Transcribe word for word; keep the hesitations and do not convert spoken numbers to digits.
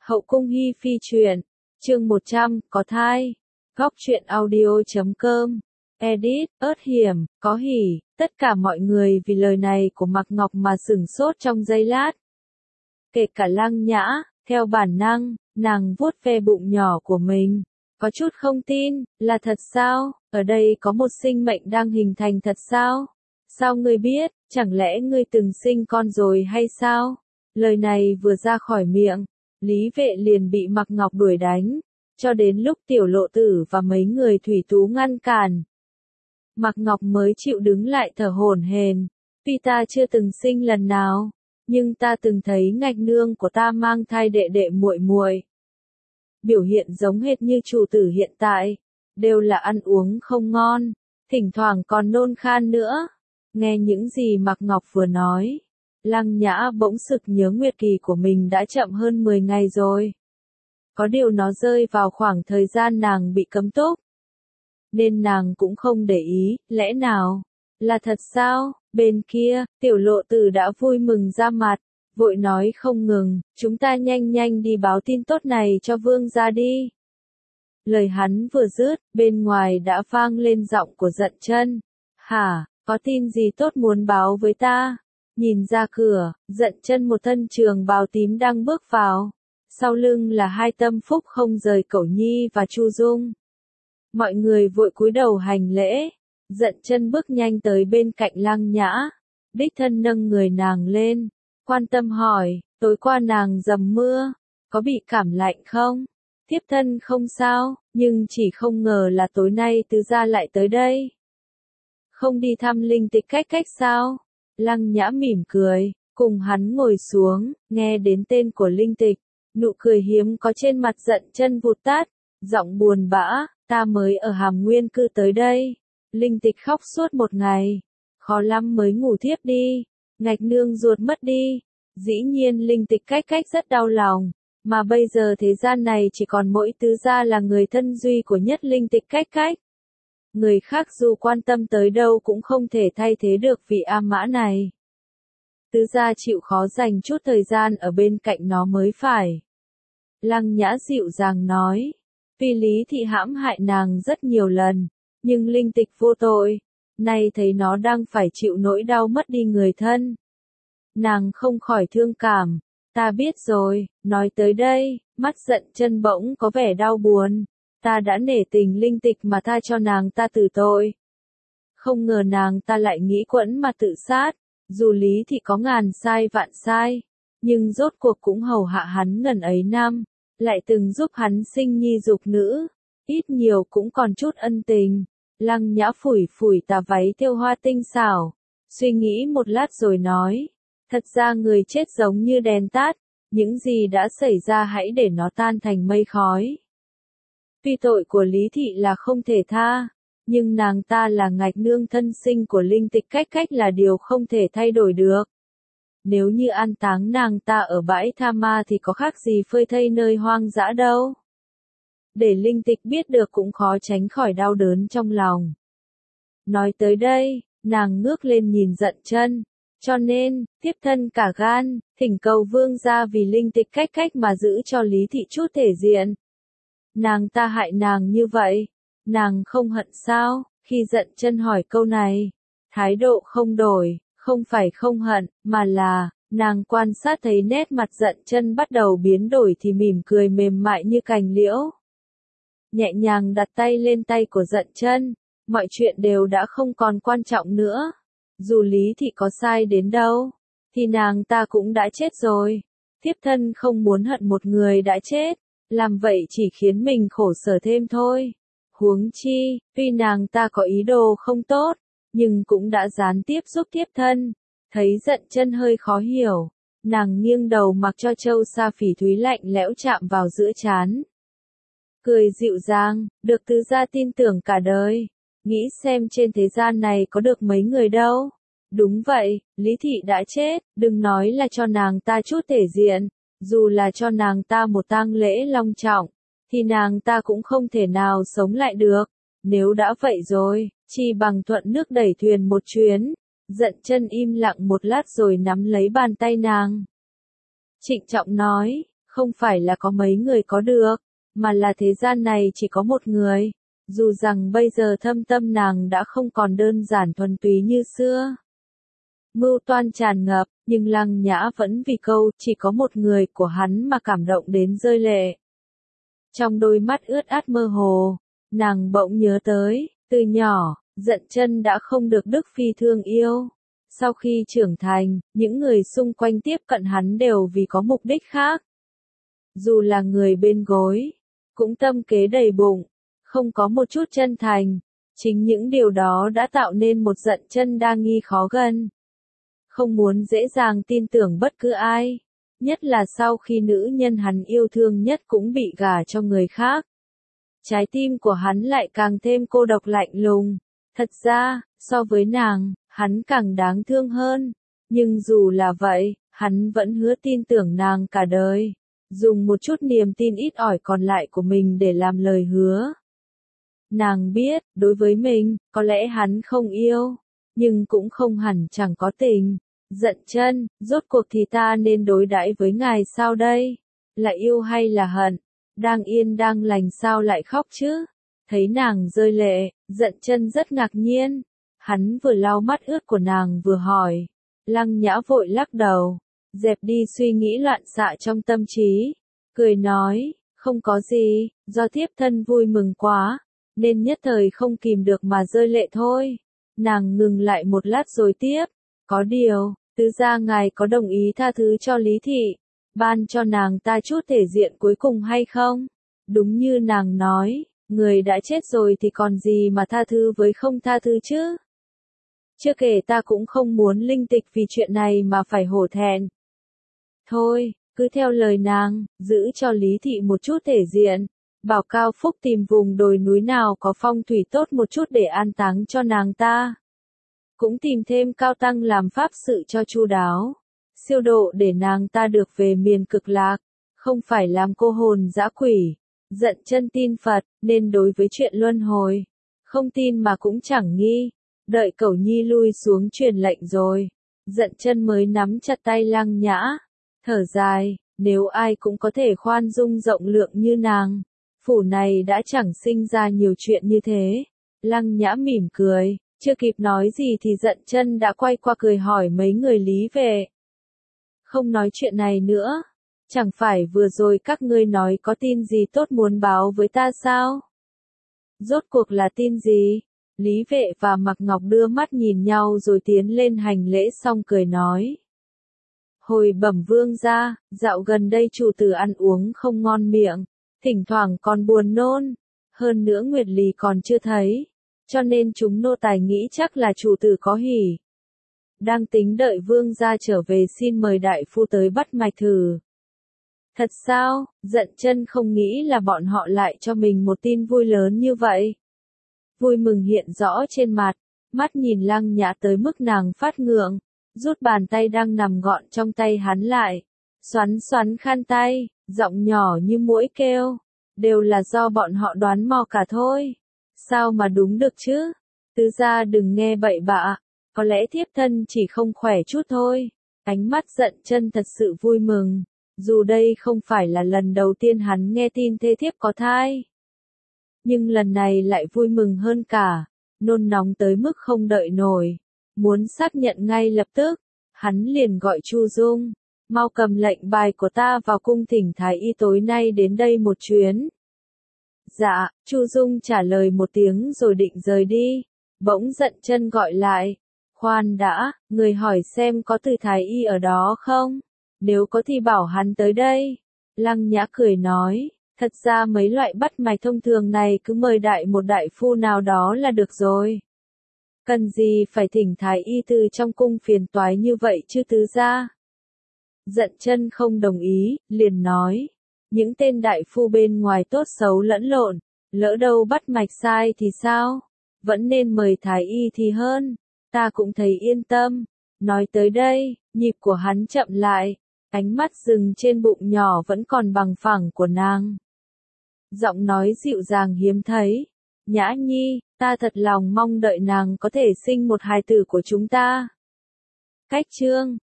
Hậu cung hi phi truyện, chương một trăm, có thai. Góc truyện audio.com. Edit, ớt hiểm, có hỉ, tất cả mọi người vì lời này của Mạc Ngọc mà sửng sốt trong giây lát. Kể cả Lăng Nhã, theo bản năng, nàng vuốt ve bụng nhỏ của mình. Có chút không tin, là thật sao? Ở đây có một sinh mệnh đang hình thành thật sao? Sao ngươi biết, chẳng lẽ ngươi từng sinh con rồi hay sao? Lời này vừa ra khỏi miệng, Lý Vệ liền bị Mạc Ngọc đuổi đánh, cho đến lúc Tiểu Lộ Tử và mấy người thủy tú ngăn cản. Mạc Ngọc mới chịu đứng lại thở hổn hển. Tuy ta chưa từng sinh lần nào, nhưng ta từng thấy ngạch nương của ta mang thai đệ đệ muội muội. Biểu hiện giống hệt như chủ tử hiện tại, đều là ăn uống không ngon, thỉnh thoảng còn nôn khan nữa. Nghe những gì Mạc Ngọc vừa nói, Lăng Nhã bỗng sực nhớ nguyệt kỳ của mình đã chậm hơn mười ngày rồi. Có điều nó rơi vào khoảng thời gian nàng bị cấm túc, nên nàng cũng không để ý. Lẽ nào là thật sao? Bên kia, Tiểu Lộ Tử đã vui mừng ra mặt, vội nói không ngừng, chúng ta nhanh nhanh đi báo tin tốt này cho vương gia đi. Lời hắn vừa dứt, bên ngoài đã vang lên giọng của Dận Chân. Hả, có tin gì tốt muốn báo với ta? Nhìn ra cửa, Dận Chân một thân trường bào tím đang bước vào. Sau lưng là hai tâm phúc không rời Cẩu Nhi và Chu Dung. Mọi người vội cúi đầu hành lễ. Dận Chân bước nhanh tới bên cạnh Lăng Nhã, đích thân nâng người nàng lên, quan tâm hỏi, tối qua nàng dầm mưa, có bị cảm lạnh không? Thiếp thân không sao, nhưng chỉ không ngờ là tối nay tứ gia lại tới đây. Không đi thăm Linh Tịch cách cách sao? Lăng Nhã mỉm cười, cùng hắn ngồi xuống, nghe đến tên của Linh Tịch, nụ cười hiếm có trên mặt Dận Chân vụt tắt, giọng buồn bã, ta mới ở Hàm Nguyên cư tới đây. Linh Tịch khóc suốt một ngày, khó lắm mới ngủ thiếp đi, ngạch nương ruột mất đi. Dĩ nhiên Linh Tịch cách cách rất đau lòng, mà bây giờ thế gian này chỉ còn mỗi tứ gia là người thân duy của nhất Linh Tịch cách cách. Người khác dù quan tâm tới đâu cũng không thể thay thế được vị A Mã này. Tứ gia chịu khó dành chút thời gian ở bên cạnh nó mới phải. Lăng Nhã dịu dàng nói, tuy Lý Thị hãm hại nàng rất nhiều lần, nhưng Linh Tịch vô tội, nay thấy nó đang phải chịu nỗi đau mất đi người thân. Nàng không khỏi thương cảm. Ta biết rồi. Nói tới đây, mắt Dận Chân bỗng có vẻ đau buồn. Ta đã nể tình Linh Tịch mà tha cho nàng ta tử tội. Không ngờ nàng ta lại nghĩ quẫn mà tự sát. Dù Lý Thị có ngàn sai vạn sai, nhưng rốt cuộc cũng hầu hạ hắn ngần ấy năm, lại từng giúp hắn sinh nhi dục nữ, ít nhiều cũng còn chút ân tình. Lăng Nhã phủi phủi tà váy thêu hoa tinh xảo, suy nghĩ một lát rồi nói, thật ra người chết giống như đèn tắt, những gì đã xảy ra hãy để nó tan thành mây khói. Tuy tội của Lý Thị là không thể tha, nhưng nàng ta là ngạch nương thân sinh của Linh Tịch cách cách là điều không thể thay đổi được. Nếu như an táng nàng ta ở bãi tha ma thì có khác gì phơi thây nơi hoang dã đâu. Để Linh Tịch biết được cũng khó tránh khỏi đau đớn trong lòng. Nói tới đây, nàng ngước lên nhìn Dận Chân, cho nên, thiếp thân cả gan, thỉnh cầu vương gia vì Linh Tịch cách cách mà giữ cho Lý Thị chút thể diện. Nàng ta hại nàng như vậy, nàng không hận sao? Khi Dận Chân hỏi câu này, thái độ không đổi, không phải không hận, mà là, nàng quan sát thấy nét mặt Dận Chân bắt đầu biến đổi thì mỉm cười mềm mại như cành liễu. Nhẹ nhàng đặt tay lên tay của Dận Chân, mọi chuyện đều đã không còn quan trọng nữa. Dù Lý Thị có sai đến đâu, thì nàng ta cũng đã chết rồi. Thiếp thân không muốn hận một người đã chết, làm vậy chỉ khiến mình khổ sở thêm thôi. Huống chi, tuy nàng ta có ý đồ không tốt, nhưng cũng đã gián tiếp giúp thiếp thân. Thấy Dận Chân hơi khó hiểu, nàng nghiêng đầu mặc cho châu sa phỉ thúy lạnh lẽo chạm vào giữa trán. Cười dịu dàng, được tứ gia tin tưởng cả đời. Nghĩ xem trên thế gian này có được mấy người đâu. Đúng vậy, Lý Thị đã chết, đừng nói là cho nàng ta chút thể diện, dù là cho nàng ta một tang lễ long trọng, thì nàng ta cũng không thể nào sống lại được. Nếu đã vậy rồi, chỉ bằng thuận nước đẩy thuyền một chuyến. Dận Chân im lặng một lát rồi nắm lấy bàn tay nàng. Trịnh trọng nói, Không phải là có mấy người có được, mà là thế gian này chỉ có một người. Dù rằng bây giờ thâm tâm nàng đã không còn đơn giản thuần túy như xưa. Mưu toan tràn ngập, nhưng Lăng Nhã vẫn vì câu chỉ có một người của hắn mà cảm động đến rơi lệ. Trong đôi mắt ướt át mơ hồ, nàng bỗng nhớ tới, từ nhỏ, Dận Chân đã không được Đức Phi thương yêu. Sau khi trưởng thành, những người xung quanh tiếp cận hắn đều vì có mục đích khác. Dù là người bên gối, cũng tâm kế đầy bụng, không có một chút chân thành. Chính những điều đó đã tạo nên một Dận Chân đa nghi khó gần. Không muốn dễ dàng tin tưởng bất cứ ai. Nhất là sau khi nữ nhân hắn yêu thương nhất cũng bị gả cho người khác. Trái tim của hắn lại càng thêm cô độc lạnh lùng. Thật ra, so với nàng, hắn càng đáng thương hơn. Nhưng dù là vậy, hắn vẫn hứa tin tưởng nàng cả đời. Dùng một chút niềm tin ít ỏi còn lại của mình để làm lời hứa. Nàng biết, đối với mình, có lẽ hắn không yêu, nhưng cũng không hẳn chẳng có tình. Dận Chân, rốt cuộc thì ta nên đối đãi với ngài sao đây? Là yêu hay là hận? Đang yên đang lành sao lại khóc chứ? Thấy nàng rơi lệ, Dận Chân rất ngạc nhiên. Hắn vừa lau mắt ướt của nàng vừa hỏi. Lăng Nhã vội lắc đầu, dẹp đi suy nghĩ loạn xạ trong tâm trí. Cười nói, không có gì, do thiếp thân vui mừng quá, nên nhất thời không kìm được mà rơi lệ thôi. Nàng ngừng lại một lát rồi tiếp, có điều, tứ gia ngài có đồng ý tha thứ cho Lý Thị, ban cho nàng ta chút thể diện cuối cùng hay không? Đúng như nàng nói, người đã chết rồi thì còn gì mà tha thứ với không tha thứ chứ? Chưa kể ta cũng không muốn Linh Tịch vì chuyện này mà phải hổ thẹn. Thôi, cứ theo lời nàng, giữ cho Lý Thị một chút thể diện. Bảo Cao Phúc tìm vùng đồi núi nào có phong thủy tốt một chút để an táng cho nàng ta. Cũng tìm thêm cao tăng làm pháp sự cho chu đáo. Siêu độ để nàng ta được về miền cực lạc. Không phải làm cô hồn dã quỷ. Dận Chân tin Phật, nên đối với chuyện luân hồi. Không tin mà cũng chẳng nghi. Đợi Cẩu Nhi lui xuống truyền lệnh rồi. Dận Chân mới nắm chặt tay Lăng Nhã. Thở dài, nếu ai cũng có thể khoan dung rộng lượng như nàng. Phủ này đã chẳng sinh ra nhiều chuyện như thế. Lăng Nhã mỉm cười, chưa kịp nói gì thì Dận Chân đã quay qua cười hỏi mấy người Lý về. Không nói chuyện này nữa. Chẳng phải vừa rồi các ngươi nói có tin gì tốt muốn báo với ta sao? Rốt cuộc là tin gì? Lý Vệ và Mạc Ngọc đưa mắt nhìn nhau rồi tiến lên hành lễ xong cười nói. Hồi bẩm vương gia, dạo gần đây chủ tử ăn uống không ngon miệng, thỉnh thoảng còn buồn nôn, hơn nữa Nguyệt Lì còn chưa thấy, cho nên chúng nô tài nghĩ chắc là chủ tử có hỉ. Đang tính đợi vương gia trở về xin mời đại phu tới bắt mạch thử. Thật sao? Dận Chân không nghĩ là bọn họ lại cho mình một tin vui lớn như vậy. Vui mừng hiện rõ trên mặt, mắt nhìn Lăng Nhã tới mức nàng phát ngượng, rút bàn tay đang nằm gọn trong tay hắn lại, xoắn xoắn khăn tay, giọng nhỏ như muỗi kêu, đều là do bọn họ đoán mò cả thôi. Sao mà đúng được chứ? Tứ gia đừng nghe bậy bạ, có lẽ thiếp thân chỉ không khỏe chút thôi. Ánh mắt Dận Chân thật sự vui mừng, dù đây không phải là lần đầu tiên hắn nghe tin thê thiếp có thai. Nhưng lần này lại vui mừng hơn cả, nôn nóng tới mức không đợi nổi, muốn xác nhận ngay lập tức, hắn liền gọi Chu Dung, mau cầm lệnh bài của ta vào cung thỉnh thái y tối nay đến đây một chuyến. Dạ, Chu Dung trả lời một tiếng rồi định rời đi, bỗng Dận Chân gọi lại, khoan đã, người hỏi xem có từ thái y ở đó không, nếu có thì bảo hắn tới đây. Lăng Nhã cười nói. Thật ra mấy loại bắt mạch thông thường này cứ mời đại một đại phu nào đó là được rồi. Cần gì phải thỉnh thái y từ trong cung phiền toái như vậy chứ tứ gia? Dận Chân không đồng ý, liền nói. Những tên đại phu bên ngoài tốt xấu lẫn lộn, lỡ đâu bắt mạch sai thì sao? Vẫn nên mời thái y thì hơn, ta cũng thấy yên tâm. Nói tới đây, nhịp của hắn chậm lại, ánh mắt dừng trên bụng nhỏ vẫn còn bằng phẳng của nàng. Giọng nói dịu dàng hiếm thấy. Nhã Nhi, ta thật lòng mong đợi nàng có thể sinh một hài tử của chúng ta. Cách chương